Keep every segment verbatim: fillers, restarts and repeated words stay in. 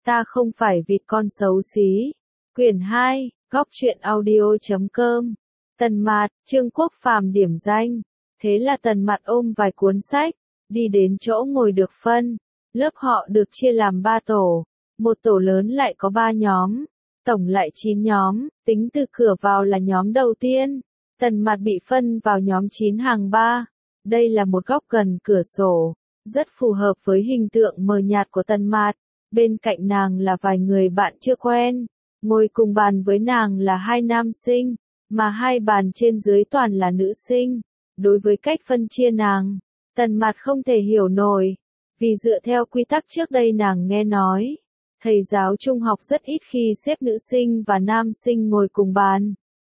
Ta không phải vịt con xấu xí. Quyển hai, góc truyện audio chấm com. Tần Mạt, Trương Quốc Phàm điểm danh. Thế là Tần Mạt ôm vài cuốn sách, đi đến chỗ ngồi được phân. Lớp họ được chia làm ba tổ. Một tổ lớn lại có ba nhóm. Tổng lại chín nhóm, tính từ cửa vào là nhóm đầu tiên. Tần Mạt bị phân vào nhóm chín hàng ba. Đây là một góc gần cửa sổ, rất phù hợp với hình tượng mờ nhạt của Tần Mạt. Bên cạnh nàng là vài người bạn chưa quen. Ngồi cùng bàn với nàng là hai nam sinh, mà hai bàn trên dưới toàn là nữ sinh. Đối với cách phân chia nàng, Tần Mạt không thể hiểu nổi, vì dựa theo quy tắc trước đây nàng nghe nói, thầy giáo trung học rất ít khi xếp nữ sinh và nam sinh ngồi cùng bàn.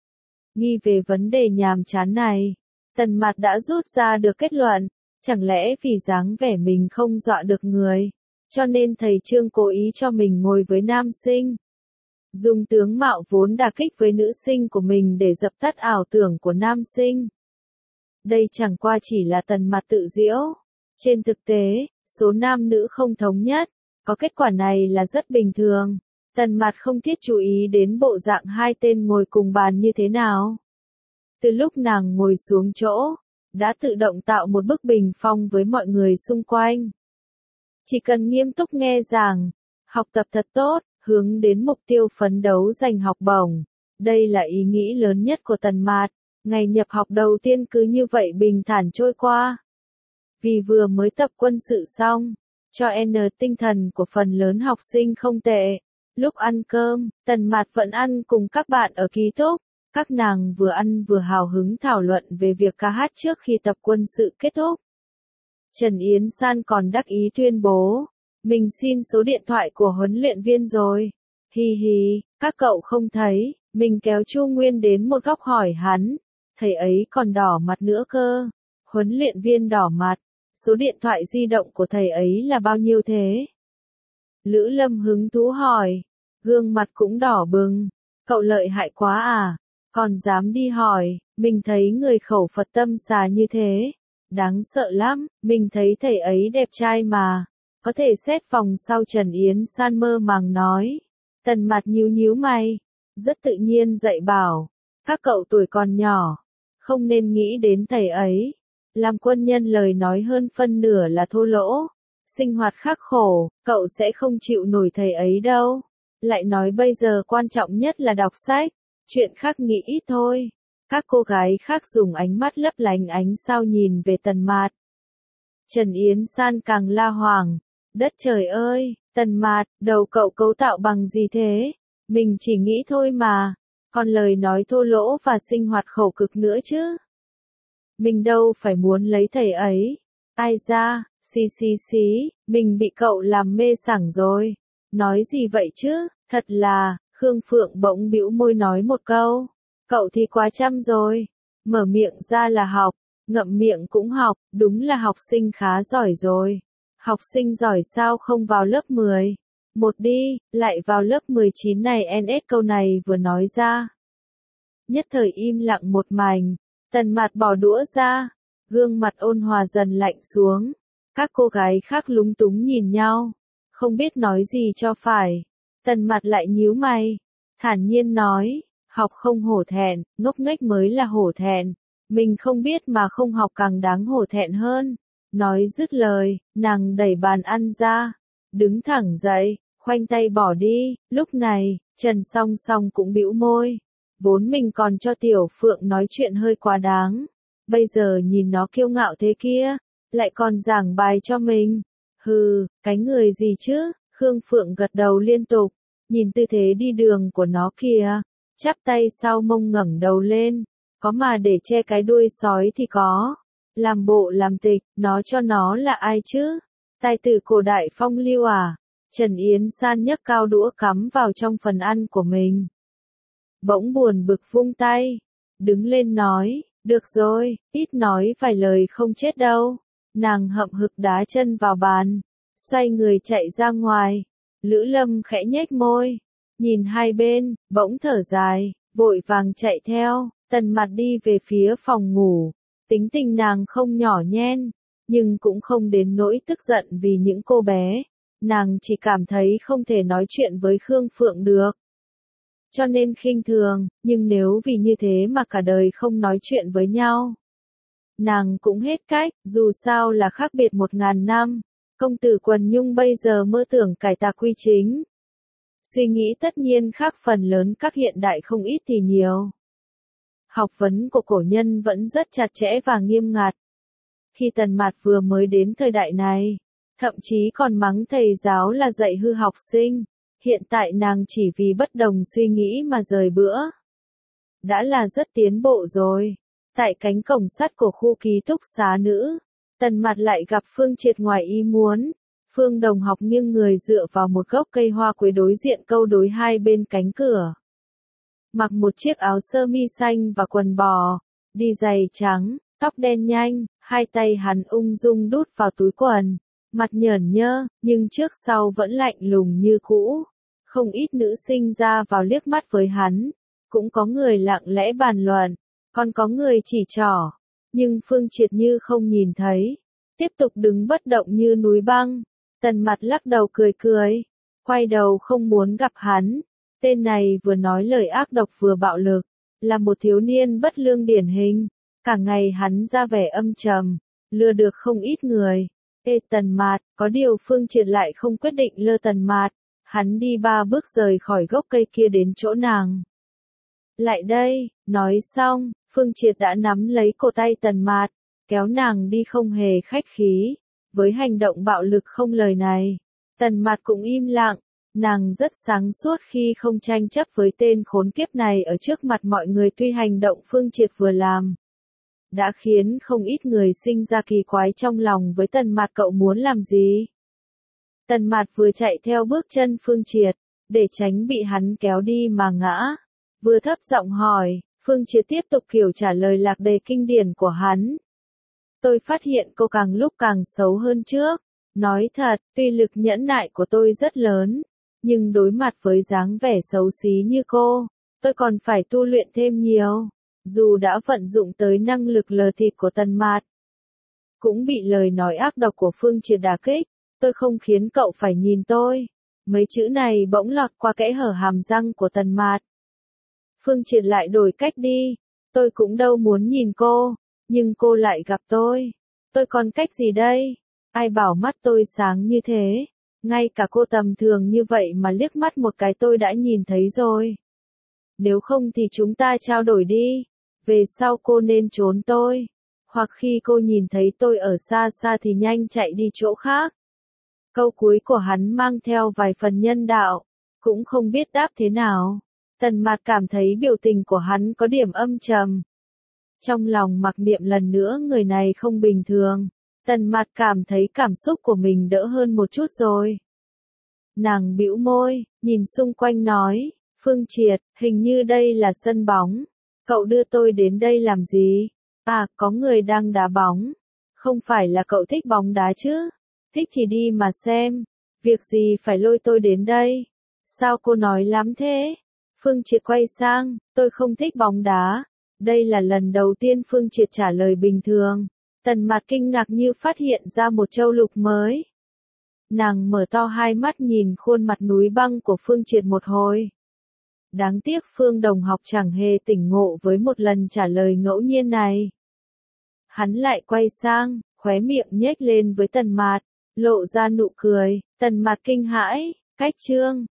Nghi về vấn đề nhàm chán này, Tần Mạt đã rút ra được kết luận, chẳng lẽ vì dáng vẻ mình không dọa được người, cho nên thầy Trương cố ý cho mình ngồi với nam sinh. Dùng tướng mạo vốn đả kích với nữ sinh của mình để dập tắt ảo tưởng của nam sinh. Đây chẳng qua chỉ là Tần Mạt tự giễu. Trên thực tế, số nam nữ không thống nhất, có kết quả này là rất bình thường. Tần Mạt không thiết chú ý đến bộ dạng hai tên ngồi cùng bàn như thế nào. Từ lúc nàng ngồi xuống chỗ, đã tự động tạo một bức bình phong với mọi người xung quanh. Chỉ cần nghiêm túc nghe giảng, học tập thật tốt, hướng đến mục tiêu phấn đấu giành học bổng. Đây là ý nghĩ lớn nhất của Tần Mạt. Ngày nhập học đầu tiên cứ như vậy bình thản trôi qua. Vì vừa mới tập quân sự xong, cho N tinh thần của phần lớn học sinh không tệ. Lúc ăn cơm, Tần Mạt vẫn ăn cùng các bạn ở ký túc. Các nàng vừa ăn vừa hào hứng thảo luận về việc ca hát trước khi tập quân sự kết thúc. Trần Yến San còn đắc ý tuyên bố, mình xin số điện thoại của huấn luyện viên rồi. Hi hi, các cậu không thấy, mình kéo Chu Nguyên đến một góc hỏi hắn, thầy ấy còn đỏ mặt nữa cơ. Huấn luyện viên đỏ mặt, số điện thoại di động của thầy ấy là bao nhiêu thế? Lữ Lâm hứng thú hỏi, gương mặt cũng đỏ bừng, cậu lợi hại quá à, còn dám đi hỏi, mình thấy người khẩu Phật tâm xà như thế, đáng sợ lắm, mình thấy thầy ấy đẹp trai mà, có thể xét vòng sau. Trần Yến San mơ màng nói. Tần Mạt nhíu nhíu mày, rất tự nhiên dạy bảo, các cậu tuổi còn nhỏ, không nên nghĩ đến thầy ấy. Làm quân nhân lời nói hơn phân nửa là thô lỗ, sinh hoạt khắc khổ, cậu sẽ không chịu nổi thầy ấy đâu. Lại nói bây giờ quan trọng nhất là đọc sách, chuyện khác nghĩ ít thôi. Các cô gái khác dùng ánh mắt lấp lánh ánh sao nhìn về Tần Mạt. Trần Yến San càng la hoảng, đất trời ơi, Tần Mạt, đầu cậu cấu tạo bằng gì thế? Mình chỉ nghĩ thôi mà, còn lời nói thô lỗ và sinh hoạt khổ cực nữa chứ. Mình đâu phải muốn lấy thầy ấy. Ai ra, xì xì xí, mình bị cậu làm mê sảng rồi. Nói gì vậy chứ, thật là, Khương Phượng bỗng bĩu môi nói một câu. Cậu thì quá chăm rồi, mở miệng ra là học, ngậm miệng cũng học, đúng là học sinh khá giỏi rồi. Học sinh giỏi sao không vào lớp mười? Một đi, lại vào lớp mười chín này. en ét câu này vừa nói ra. Nhất thời im lặng một mảnh, Tần Mạt bỏ đũa ra, gương mặt ôn hòa dần lạnh xuống. Các cô gái khác lúng túng nhìn nhau, không biết nói gì cho phải. Tần Mạt lại nhíu mày, thản nhiên nói, học không hổ thẹn, ngốc nghếch mới là hổ thẹn. Mình không biết mà không học càng đáng hổ thẹn hơn. Nói dứt lời, nàng đẩy bàn ăn ra, đứng thẳng dậy, khoanh tay bỏ đi. Lúc này, Trần Song Song cũng bĩu môi. Vốn mình còn cho Tiểu Phượng nói chuyện hơi quá đáng. Bây giờ nhìn nó kiêu ngạo thế kia, lại còn giảng bài cho mình. Hừ, cái người gì chứ? Khương Phượng gật đầu liên tục, nhìn tư thế đi đường của nó kìa, chắp tay sau mông ngẩng đầu lên, có mà để che cái đuôi sói thì có. Làm bộ làm tịch, nó cho nó là ai chứ? Tài tử cổ đại phong lưu à? Trần Yến San nhấc cao đũa cắm vào trong phần ăn của mình. Bỗng buồn bực vung tay, đứng lên nói, được rồi, ít nói vài lời không chết đâu. Nàng hậm hực đá chân vào bàn, xoay người chạy ra ngoài. Lữ Lâm khẽ nhếch môi, nhìn hai bên, bỗng thở dài, vội vàng chạy theo. Tần Mạt đi về phía phòng ngủ. Tính tình nàng không nhỏ nhen, nhưng cũng không đến nỗi tức giận vì những cô bé. Nàng chỉ cảm thấy không thể nói chuyện với Khương Phượng được. Cho nên khinh thường, nhưng nếu vì như thế mà cả đời không nói chuyện với nhau. Nàng cũng hết cách, dù sao là khác biệt một ngàn năm. Công tử Quần Nhung bây giờ mơ tưởng cải tà quy chính. Suy nghĩ tất nhiên khác phần lớn các hiện đại không ít thì nhiều. Học vấn của cổ nhân vẫn rất chặt chẽ và nghiêm ngặt. Khi Tần Mạt vừa mới đến thời đại này, thậm chí còn mắng thầy giáo là dạy hư học sinh. Hiện tại nàng chỉ vì bất đồng suy nghĩ mà rời bữa. Đã là rất tiến bộ rồi. Tại cánh cổng sắt của khu ký túc xá nữ, Tần Mạt lại gặp Phương Triệt ngoài ý muốn. Phương Đồng Học nghiêng người dựa vào một gốc cây hoa quế đối diện câu đối hai bên cánh cửa. Mặc một chiếc áo sơ mi xanh và quần bò, đi giày trắng, tóc đen nhanh, hai tay hắn ung dung đút vào túi quần, mặt nhởn nhơ, nhưng trước sau vẫn lạnh lùng như cũ. Không ít nữ sinh ra vào liếc mắt với hắn, cũng có người lặng lẽ bàn luận, còn có người chỉ trỏ, nhưng Phương Triệt như không nhìn thấy, tiếp tục đứng bất động như núi băng. Tần Mạt lắc đầu cười cười, quay đầu không muốn gặp hắn. Tên này vừa nói lời ác độc vừa bạo lực, là một thiếu niên bất lương điển hình. Cả ngày hắn ra vẻ âm trầm, lừa được không ít người. Ê Tần Mạt, có điều Phương Triệt lại không quyết định lơ Tần Mạt. Hắn đi ba bước rời khỏi gốc cây kia đến chỗ nàng. Lại đây, nói xong, Phương Triệt đã nắm lấy cổ tay Tần Mạt, kéo nàng đi không hề khách khí. Với hành động bạo lực không lời này, Tần Mạt cũng im lặng. Nàng rất sáng suốt khi không tranh chấp với tên khốn kiếp này ở trước mặt mọi người, tuy hành động Phương Triệt vừa làm đã khiến không ít người sinh ra kỳ quái trong lòng với Tần Mạt. Cậu muốn làm gì? Tần Mạt vừa chạy theo bước chân Phương Triệt, để tránh bị hắn kéo đi mà ngã. Vừa thấp giọng hỏi, Phương Triệt tiếp tục kiểu trả lời lạc đề kinh điển của hắn. Tôi phát hiện cô càng lúc càng xấu hơn trước. Nói thật, tuy lực nhẫn nại của tôi rất lớn, nhưng đối mặt với dáng vẻ xấu xí như cô, tôi còn phải tu luyện thêm nhiều. Dù đã vận dụng tới năng lực lờ thịt của Tần Mạt, cũng bị lời nói ác độc của Phương Triệt đả kích. Tôi không khiến cậu phải nhìn tôi. Mấy chữ này bỗng lọt qua kẽ hở hàm răng của Tần Mạt. Phương Triệt lại đổi cách đi. Tôi cũng đâu muốn nhìn cô, nhưng cô lại gặp tôi. Tôi còn cách gì đây? Ai bảo mắt tôi sáng như thế? Ngay cả cô tầm thường như vậy mà liếc mắt một cái tôi đã nhìn thấy rồi. Nếu không thì chúng ta trao đổi đi. Về sau cô nên trốn tôi. Hoặc khi cô nhìn thấy tôi ở xa xa thì nhanh chạy đi chỗ khác. Câu cuối của hắn mang theo vài phần nhân đạo. Cũng không biết đáp thế nào. Tần Mạt cảm thấy biểu tình của hắn có điểm âm trầm. Trong lòng mặc niệm lần nữa người này không bình thường. Tần Mạt cảm thấy cảm xúc của mình đỡ hơn một chút rồi. Nàng bĩu môi, nhìn xung quanh nói, Phương Triệt, hình như đây là sân bóng. Cậu đưa tôi đến đây làm gì? À, có người đang đá bóng. Không phải là cậu thích bóng đá chứ? Thích thì đi mà xem. Việc gì phải lôi tôi đến đây? Sao cô nói lắm thế? Phương Triệt quay sang, tôi không thích bóng đá. Đây là lần đầu tiên Phương Triệt trả lời bình thường. Tần Mạt kinh ngạc như phát hiện ra một châu lục mới. Nàng mở to hai mắt nhìn khuôn mặt núi băng của Phương Triệt một hồi. Đáng tiếc Phương Đồng Học chẳng hề tỉnh ngộ với một lần trả lời ngẫu nhiên này. Hắn lại quay sang, khóe miệng nhếch lên với Tần Mạt, lộ ra nụ cười. Tần Mạt kinh hãi, cách chương.